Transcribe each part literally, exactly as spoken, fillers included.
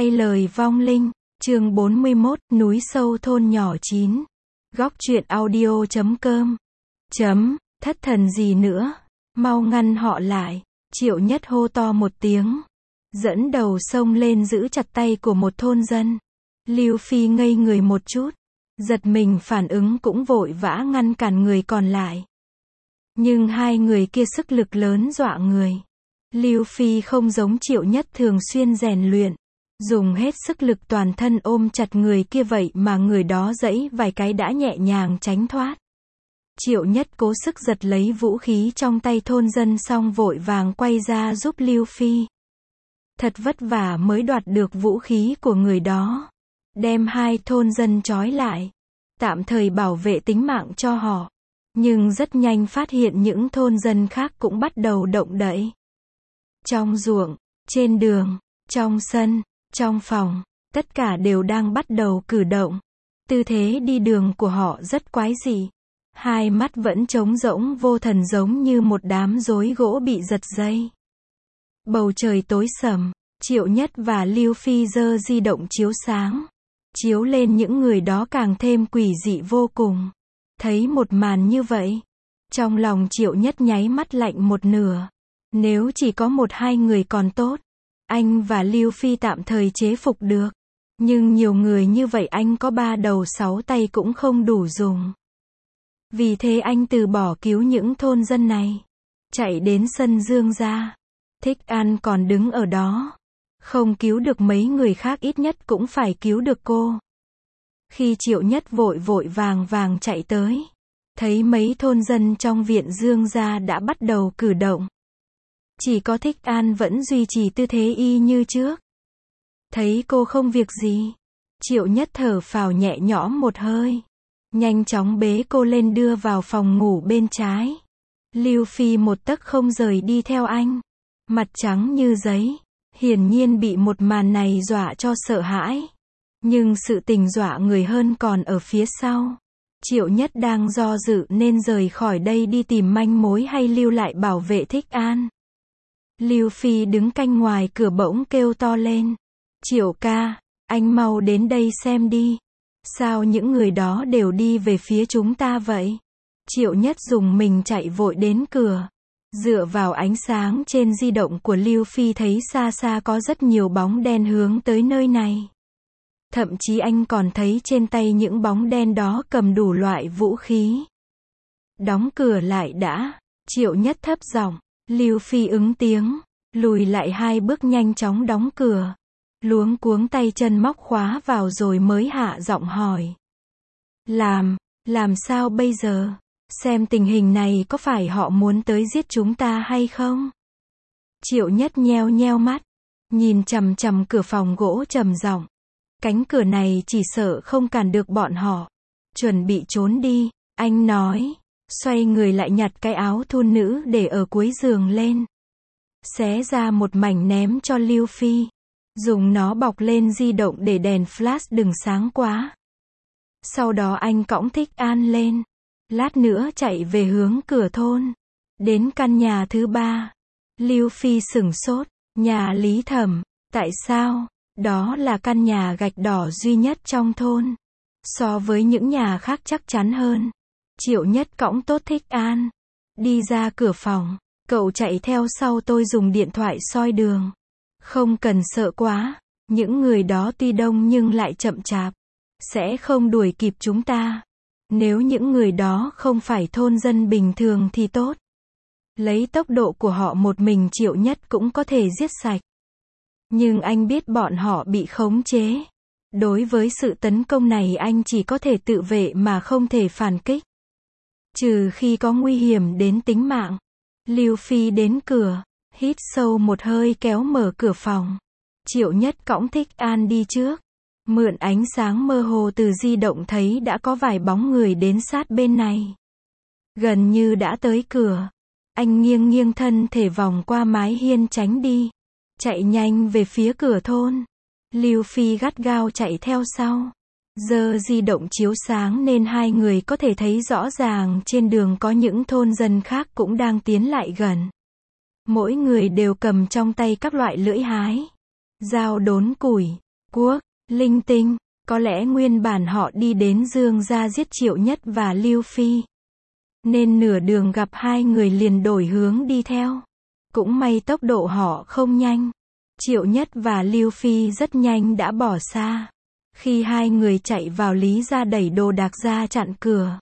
Thay lời vong linh, chương bốn mươi mốt, núi sâu thôn nhỏ chín. Góc truyện audio chấm com. Chấm, thất thần gì nữa, mau ngăn họ lại. Triệu Nhất hô to một tiếng, dẫn đầu xông lên giữ chặt tay của một thôn dân. Lưu Phi ngây người một chút, giật mình phản ứng cũng vội vã ngăn cản người còn lại. Nhưng hai người kia sức lực lớn dọa người. Lưu Phi không giống Triệu Nhất thường xuyên rèn luyện, dùng hết sức lực toàn thân ôm chặt người kia vậy mà người đó giãy vài cái đã nhẹ nhàng tránh thoát. Triệu Nhất cố sức giật lấy vũ khí trong tay thôn dân xong vội vàng quay ra giúp Lưu Phi. Thật vất vả mới đoạt được vũ khí của người đó, đem hai thôn dân trói lại, tạm thời bảo vệ tính mạng cho họ. Nhưng rất nhanh phát hiện những thôn dân khác cũng bắt đầu động đậy. Trong ruộng, trên đường, trong sân, trong phòng, tất cả đều đang bắt đầu cử động. Tư thế đi đường của họ rất quái dị. Hai mắt vẫn trống rỗng vô thần giống như một đám rối gỗ bị giật dây. Bầu trời tối sầm, Triệu Nhất và Lưu Phi giơ di động chiếu sáng. Chiếu lên những người đó càng thêm quỷ dị vô cùng. Thấy một màn như vậy, trong lòng Triệu Nhất nháy mắt lạnh một nửa. Nếu chỉ có một hai người còn tốt, anh và Lưu Phi tạm thời chế phục được. Nhưng nhiều người như vậy anh có ba đầu sáu tay cũng không đủ dùng. Vì thế anh từ bỏ cứu những thôn dân này. Chạy đến sân Dương gia. Thích An còn đứng ở đó. Không cứu được mấy người khác ít nhất cũng phải cứu được cô. Khi Triệu Nhất vội vội vàng vàng chạy tới, thấy mấy thôn dân trong viện Dương gia đã bắt đầu cử động. Chỉ có Thích An vẫn duy trì tư thế y như trước. Thấy cô không việc gì, Triệu Nhất thở phào nhẹ nhõm một hơi. Nhanh chóng bế cô lên đưa vào phòng ngủ bên trái. Lưu Phi một tấc không rời đi theo anh. Mặt trắng như giấy. Hiển nhiên bị một màn này dọa cho sợ hãi. Nhưng sự tình dọa người hơn còn ở phía sau. Triệu Nhất đang do dự nên rời khỏi đây đi tìm manh mối hay lưu lại bảo vệ Thích An. Lưu Phi đứng canh ngoài cửa bỗng kêu to lên. Triệu ca, anh mau đến đây xem đi. Sao những người đó đều đi về phía chúng ta vậy? Triệu Nhất dùng mình chạy vội đến cửa. Dựa vào ánh sáng trên di động của Lưu Phi thấy xa xa có rất nhiều bóng đen hướng tới nơi này. Thậm chí anh còn thấy trên tay những bóng đen đó cầm đủ loại vũ khí. Đóng cửa lại đã. Triệu Nhất thấp giọng. Lưu Phi ứng tiếng. Lùi lại hai bước nhanh chóng đóng cửa. Luống cuống tay chân móc khóa vào rồi mới hạ giọng hỏi. Làm, làm sao bây giờ? Xem tình hình này có phải họ muốn tới giết chúng ta hay không? Triệu Nhất nheo nheo mắt, nhìn chằm chằm cửa phòng gỗ trầm giọng. Cánh cửa này chỉ sợ không cản được bọn họ. Chuẩn bị trốn đi, anh nói. Xoay người lại nhặt cái áo thun nữ để ở cuối giường lên. Xé ra một mảnh ném cho Lưu Phi. Dùng nó bọc lên di động để đèn flash đừng sáng quá. Sau đó anh cõng Thích An lên. Lát nữa chạy về hướng cửa thôn. Đến căn nhà thứ ba. Lưu Phi sửng sốt. Nhà Lý Thẩm. Tại sao? Đó là căn nhà gạch đỏ duy nhất trong thôn. So với những nhà khác chắc chắn hơn. Triệu Nhất cõng tốt Thích An. Đi ra cửa phòng. Cậu chạy theo sau tôi dùng điện thoại soi đường. Không cần sợ quá. Những người đó tuy đông nhưng lại chậm chạp. Sẽ không đuổi kịp chúng ta. Nếu những người đó không phải thôn dân bình thường thì tốt. Lấy tốc độ của họ một mình Triệu Nhất cũng có thể giết sạch. Nhưng anh biết bọn họ bị khống chế. Đối với sự tấn công này anh chỉ có thể tự vệ mà không thể phản kích. Trừ khi có nguy hiểm đến tính mạng. Lưu Phi đến cửa, hít sâu một hơi kéo mở cửa phòng. Triệu Nhất cõng Thích An đi trước. Mượn ánh sáng mơ hồ từ di động thấy đã có vài bóng người đến sát bên này. Gần như đã tới cửa. Anh nghiêng nghiêng thân thể vòng qua mái hiên tránh đi. Chạy nhanh về phía cửa thôn. Lưu Phi gắt gao chạy theo sau. Giờ di động chiếu sáng nên hai người có thể thấy rõ ràng trên đường có những thôn dân khác cũng đang tiến lại gần. Mỗi người đều cầm trong tay các loại lưỡi hái, dao đốn củi, Quốc, linh tinh, có lẽ nguyên bản họ đi đến Dương gia giết Triệu Nhất và Lưu Phi. Nên nửa đường gặp hai người liền đổi hướng đi theo. Cũng may tốc độ họ không nhanh. Triệu Nhất và Lưu Phi rất nhanh đã bỏ xa. Khi hai người chạy vào Lý gia đẩy đồ đạc ra chặn cửa.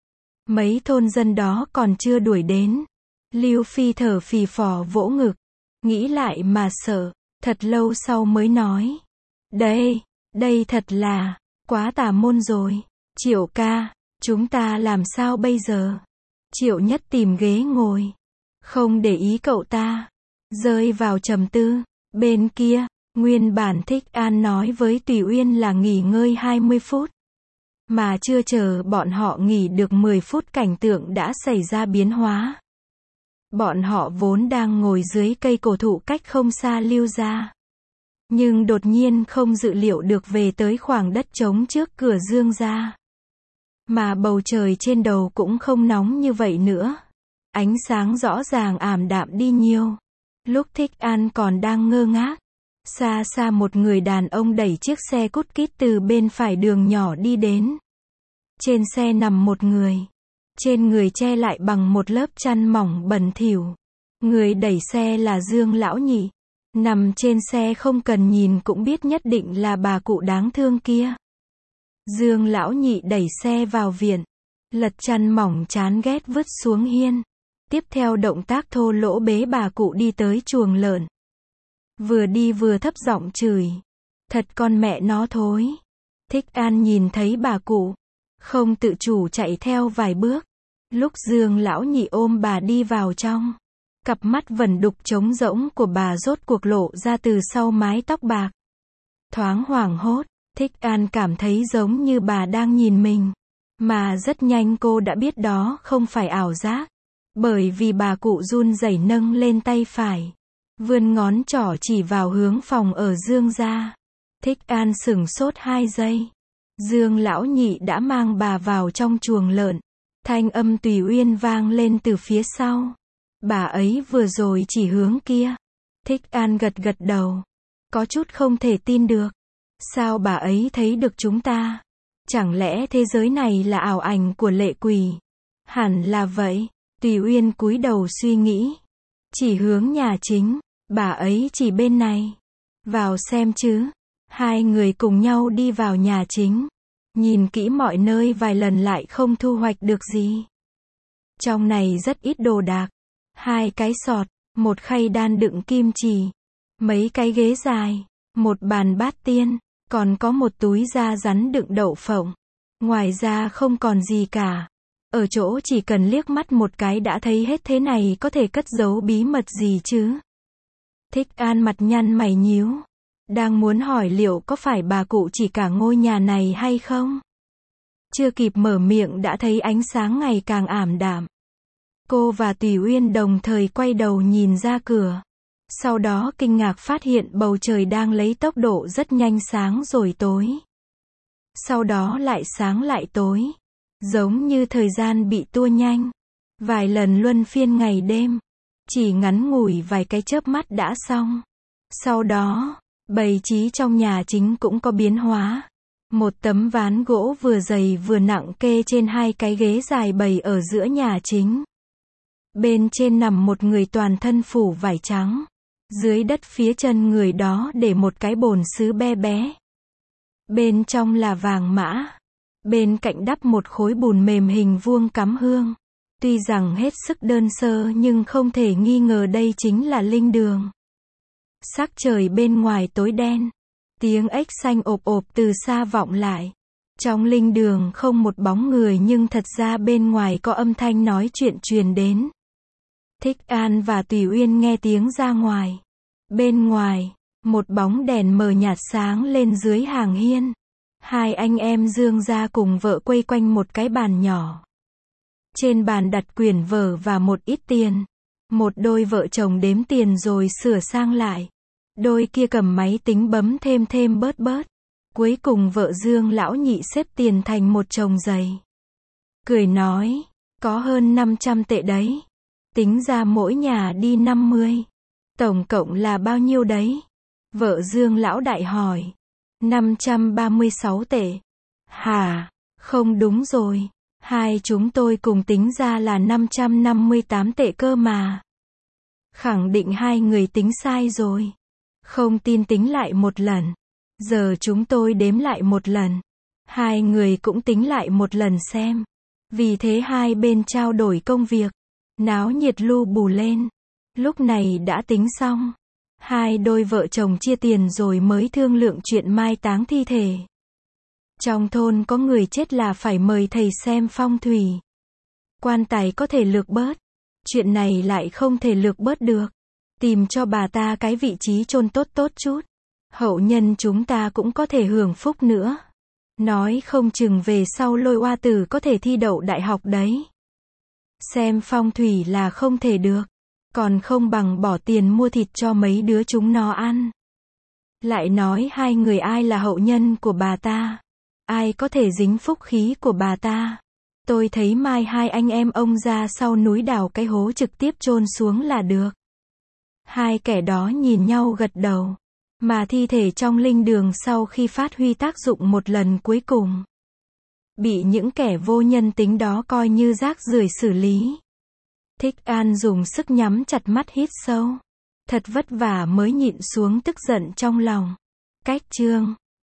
Mấy thôn dân đó còn chưa đuổi đến. Lưu Phi thở phì phò vỗ ngực. Nghĩ lại mà sợ, thật lâu sau mới nói. Đây, đây thật là, quá tà môn rồi. Triệu ca, chúng ta làm sao bây giờ? Triệu Nhất tìm ghế ngồi. Không để ý cậu ta. Rơi vào trầm tư. Bên kia, nguyên bản Thích An nói với Tùy Uyên là nghỉ ngơi hai mươi phút. Mà chưa chờ bọn họ nghỉ được mười phút cảnh tượng đã xảy ra biến hóa. Bọn họ vốn đang ngồi dưới cây cổ thụ cách không xa Lưu gia. Nhưng đột nhiên không dự liệu được về tới khoảng đất trống trước cửa Dương gia. Mà bầu trời trên đầu cũng không nóng như vậy nữa. Ánh sáng rõ ràng ảm đạm đi nhiều. Lúc Thích An còn đang ngơ ngác. Xa xa một người đàn ông đẩy chiếc xe cút kít từ bên phải đường nhỏ đi đến. Trên xe nằm một người. Trên người che lại bằng một lớp chăn mỏng bẩn thỉu. Người đẩy xe là Dương Lão Nhị. Nằm trên xe không cần nhìn cũng biết nhất định là bà cụ đáng thương kia. Dương Lão Nhị đẩy xe vào viện. Lật chăn mỏng chán ghét vứt xuống hiên. Tiếp theo động tác thô lỗ bế bà cụ đi tới chuồng lợn. Vừa đi vừa thấp giọng chửi. Thật con mẹ nó thối. Thích An nhìn thấy bà cụ. Không tự chủ chạy theo vài bước. Lúc Dương Lão Nhị ôm bà đi vào trong. Cặp mắt vẩn đục trống rỗng của bà rốt cuộc lộ ra từ sau mái tóc bạc. Thoáng hoảng hốt, Thích An cảm thấy giống như bà đang nhìn mình. Mà rất nhanh cô đã biết đó không phải ảo giác. Bởi vì bà cụ run rẩy nâng lên tay phải. Vươn ngón trỏ chỉ vào hướng phòng ở Dương gia. Thích An sửng sốt hai giây. Dương Lão Nhị đã mang bà vào trong chuồng lợn. Thanh âm Tùy Uyên vang lên từ phía sau. Bà ấy vừa rồi chỉ hướng kia. Thích An gật gật đầu. Có chút không thể tin được. Sao bà ấy thấy được chúng ta? Chẳng lẽ thế giới này là ảo ảnh của lệ quỷ? Hẳn là vậy. Tùy Uyên cúi đầu suy nghĩ. Chỉ hướng nhà chính. Bà ấy chỉ bên này. Vào xem chứ. Hai người cùng nhau đi vào nhà chính. Nhìn kỹ mọi nơi vài lần lại không thu hoạch được gì. Trong này rất ít đồ đạc. Hai cái sọt, một khay đan đựng kim chỉ, mấy cái ghế dài, một bàn bát tiên, còn có một túi da rắn đựng đậu phộng. Ngoài ra không còn gì cả. Ở chỗ chỉ cần liếc mắt một cái đã thấy hết thế này có thể cất giấu bí mật gì chứ? Thích An mặt nhăn mày nhíu. Đang muốn hỏi liệu có phải bà cụ chỉ cả ngôi nhà này hay không? Chưa kịp mở miệng đã thấy ánh sáng ngày càng ảm đạm. Cô và Tùy Uyên đồng thời quay đầu nhìn ra cửa. Sau đó kinh ngạc phát hiện bầu trời đang lấy tốc độ rất nhanh sáng rồi tối. Sau đó lại sáng lại tối. Giống như thời gian bị tua nhanh. Vài lần luân phiên ngày đêm. Chỉ ngắn ngủi vài cái chớp mắt đã xong. Sau đó, bày trí trong nhà chính cũng có biến hóa. Một tấm ván gỗ vừa dày vừa nặng kê trên hai cái ghế dài bày ở giữa nhà chính. Bên trên nằm một người toàn thân phủ vải trắng. Dưới đất phía chân người đó để một cái bồn sứ bé bé. Bên trong là vàng mã. Bên cạnh đắp một khối bùn mềm hình vuông cắm hương. Tuy rằng hết sức đơn sơ nhưng không thể nghi ngờ đây chính là linh đường. Sắc trời bên ngoài tối đen. Tiếng ếch xanh ộp ộp từ xa vọng lại. Trong linh đường không một bóng người nhưng thật ra bên ngoài có âm thanh nói chuyện truyền đến. Thích An và Tùy Uyên nghe tiếng ra ngoài. Bên ngoài, một bóng đèn mờ nhạt sáng lên dưới hàng hiên. Hai anh em Dương gia cùng vợ quây quanh một cái bàn nhỏ. Trên bàn đặt quyển vở và một ít tiền. Một đôi vợ chồng đếm tiền rồi sửa sang lại. Đôi kia cầm máy tính bấm thêm thêm bớt bớt. Cuối cùng vợ Dương Lão Nhị xếp tiền thành một chồng giày. Cười nói, có hơn năm trăm tệ đấy. Tính ra mỗi nhà đi năm mươi. Tổng cộng là bao nhiêu đấy? Vợ Dương Lão Đại hỏi. năm trăm ba mươi sáu tệ. Hả? Không đúng rồi. Hai chúng tôi cùng tính ra là năm trăm năm mươi tám tệ cơ mà. Khẳng định hai người tính sai rồi. Không tin tính lại một lần. Giờ chúng tôi đếm lại một lần. Hai người cũng tính lại một lần xem. Vì thế hai bên trao đổi công việc. Náo nhiệt lu bù lên. Lúc này đã tính xong. Hai đôi vợ chồng chia tiền rồi mới thương lượng chuyện mai táng thi thể. Trong thôn có người chết là phải mời thầy xem phong thủy. Quan tài có thể lược bớt. Chuyện này lại không thể lược bớt được. Tìm cho bà ta cái vị trí chôn tốt tốt chút. Hậu nhân chúng ta cũng có thể hưởng phúc nữa. Nói không chừng về sau Lôi Oa Tử có thể thi đậu đại học đấy. Xem phong thủy là không thể được. Còn không bằng bỏ tiền mua thịt cho mấy đứa chúng nó ăn. Lại nói hai người ai là hậu nhân của bà ta. Ai có thể dính phúc khí của bà ta. Tôi thấy mai hai anh em ông ra sau núi đào cái hố trực tiếp chôn xuống là được. Hai kẻ đó nhìn nhau gật đầu. Mà thi thể trong linh đường sau khi phát huy tác dụng một lần cuối cùng. Bị những kẻ vô nhân tính đó coi như rác rưởi xử lý. Thích An dùng sức nhắm chặt mắt hít sâu. Thật vất vả mới nhịn xuống tức giận trong lòng. Cách chương